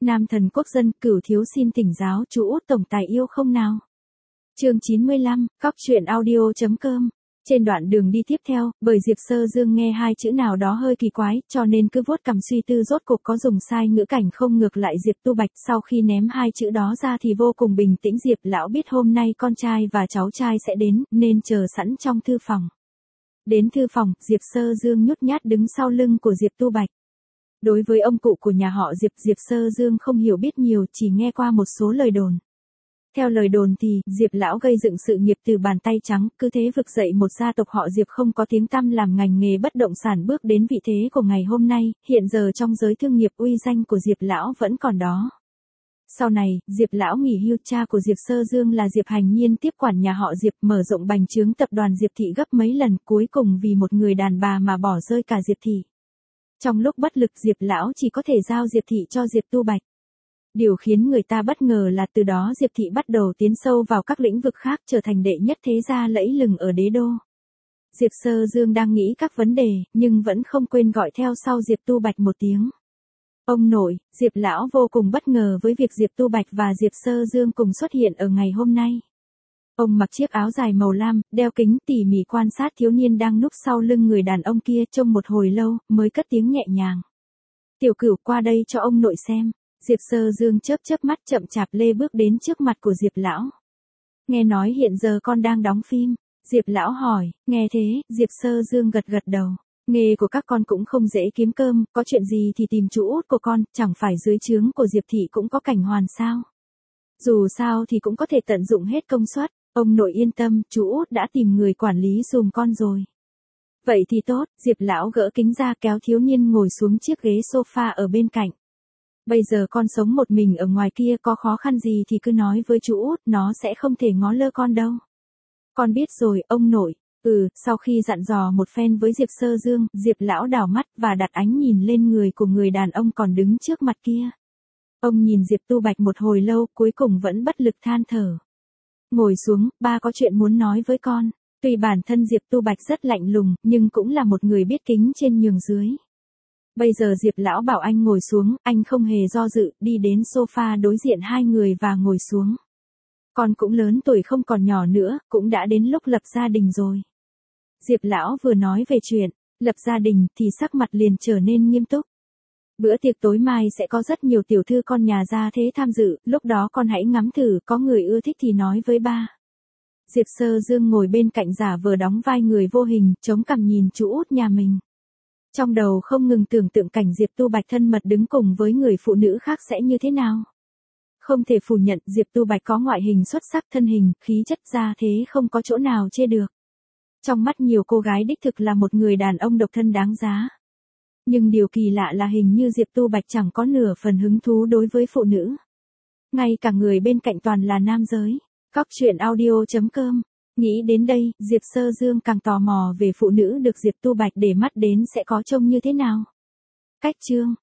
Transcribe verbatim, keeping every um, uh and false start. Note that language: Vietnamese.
Nam thần quốc dân, Cửu thiếu xin thỉnh giáo chú Út tổng tài yêu không nào. Chương chín mươi lăm, cóc truyện audio.com. Trên đoạn đường đi tiếp theo, bởi Diệp Sơ Dương nghe hai chữ nào đó hơi kỳ quái, cho nên cứ vuốt cằm suy tư rốt cuộc có dùng sai ngữ cảnh không ngược lại Diệp Tu Bạch. Sau khi ném hai chữ đó ra thì vô cùng bình tĩnh. Diệp lão biết hôm nay con trai và cháu trai sẽ đến, nên chờ sẵn trong thư phòng. Đến thư phòng, Diệp Sơ Dương nhút nhát đứng sau lưng của Diệp Tu Bạch. Đối với ông cụ của nhà họ Diệp, Diệp Sơ Dương không hiểu biết nhiều, chỉ nghe qua một số lời đồn. Theo lời đồn thì, Diệp lão gây dựng sự nghiệp từ bàn tay trắng, cứ thế vực dậy một gia tộc họ Diệp không có tiếng tăm làm ngành nghề bất động sản bước đến vị thế của ngày hôm nay. Hiện giờ trong giới thương nghiệp uy danh của Diệp lão vẫn còn đó. Sau này, Diệp lão nghỉ hưu, cha của Diệp Sơ Dương là Diệp Hành Nhiên tiếp quản nhà họ Diệp, mở rộng bành trướng tập đoàn Diệp Thị gấp mấy lần, cuối cùng vì một người đàn bà mà bỏ rơi cả Diệp Thị. Trong lúc bất lực, Diệp lão chỉ có thể giao Diệp Thị cho Diệp Tu Bạch. Điều khiến người ta bất ngờ là từ đó Diệp Thị bắt đầu tiến sâu vào các lĩnh vực khác, trở thành đệ nhất thế gia lẫy lừng ở đế đô. Diệp Sơ Dương đang nghĩ các vấn đề, nhưng vẫn không quên gọi theo sau Diệp Tu Bạch một tiếng. Ông nội. Diệp lão vô cùng bất ngờ với việc Diệp Tu Bạch và Diệp Sơ Dương cùng xuất hiện ở ngày hôm nay. Ông mặc chiếc áo dài màu lam, đeo kính, tỉ mỉ quan sát thiếu niên đang núp sau lưng người đàn ông kia trông một hồi lâu, mới cất tiếng nhẹ nhàng. Tiểu Cửu, qua đây cho ông nội xem. Diệp Sơ Dương chớp chớp mắt chậm chạp lê bước đến trước mặt của Diệp lão. Nghe nói hiện giờ con đang đóng phim. Diệp lão hỏi. Nghe thế, Diệp Sơ Dương gật gật đầu. Nghề của các con cũng không dễ kiếm cơm, có chuyện gì thì tìm chú út của con, chẳng phải dưới trướng của Diệp Thị cũng có Cảnh Hoàn sao. Dù sao thì cũng có thể tận dụng hết công suất. Ông nội yên tâm, chú út đã tìm người quản lý dùm con rồi. Vậy thì tốt. Diệp lão gỡ kính ra kéo thiếu niên ngồi xuống chiếc ghế sofa ở bên cạnh. Bây giờ con sống một mình ở ngoài kia, có khó khăn gì thì cứ nói với chú út, nó sẽ không thể ngó lơ con đâu. Con biết rồi, ông nội. Ừ. Sau khi dặn dò một phen với Diệp Sơ Dương, Diệp lão đảo mắt và đặt ánh nhìn lên người của người đàn ông còn đứng trước mặt kia. Ông nhìn Diệp Tu Bạch một hồi lâu, cuối cùng vẫn bất lực than thở. Ngồi xuống, ba có chuyện muốn nói với con. Tuy bản thân Diệp Tu Bạch rất lạnh lùng, nhưng cũng là một người biết kính trên nhường dưới. Bây giờ Diệp lão bảo anh ngồi xuống, anh không hề do dự, đi đến sofa đối diện hai người và ngồi xuống. Con cũng lớn tuổi không còn nhỏ nữa, cũng đã đến lúc lập gia đình rồi. Diệp lão vừa nói về chuyện lập gia đình thì sắc mặt liền trở nên nghiêm túc. Bữa tiệc tối mai sẽ có rất nhiều tiểu thư con nhà gia thế tham dự, lúc đó con hãy ngắm thử, có người ưa thích thì nói với ba. Diệp Sơ Dương ngồi bên cạnh giả vờ đóng vai người vô hình, chống cằm nhìn chú út nhà mình. Trong đầu không ngừng tưởng tượng cảnh Diệp Tu Bạch thân mật đứng cùng với người phụ nữ khác sẽ như thế nào. Không thể phủ nhận, Diệp Tu Bạch có ngoại hình xuất sắc, thân hình, khí chất ra thế không có chỗ nào chê được. Trong mắt nhiều cô gái đích thực là một người đàn ông độc thân đáng giá. Nhưng điều kỳ lạ là hình như Diệp Tu Bạch chẳng có nửa phần hứng thú đối với phụ nữ. Ngay cả người bên cạnh toàn là nam giới. Cóc truyện audio.com. Nghĩ đến đây, Diệp Sơ Dương càng tò mò về phụ nữ được Diệp Tu Bạch để mắt đến sẽ có trông như thế nào. Cách chương.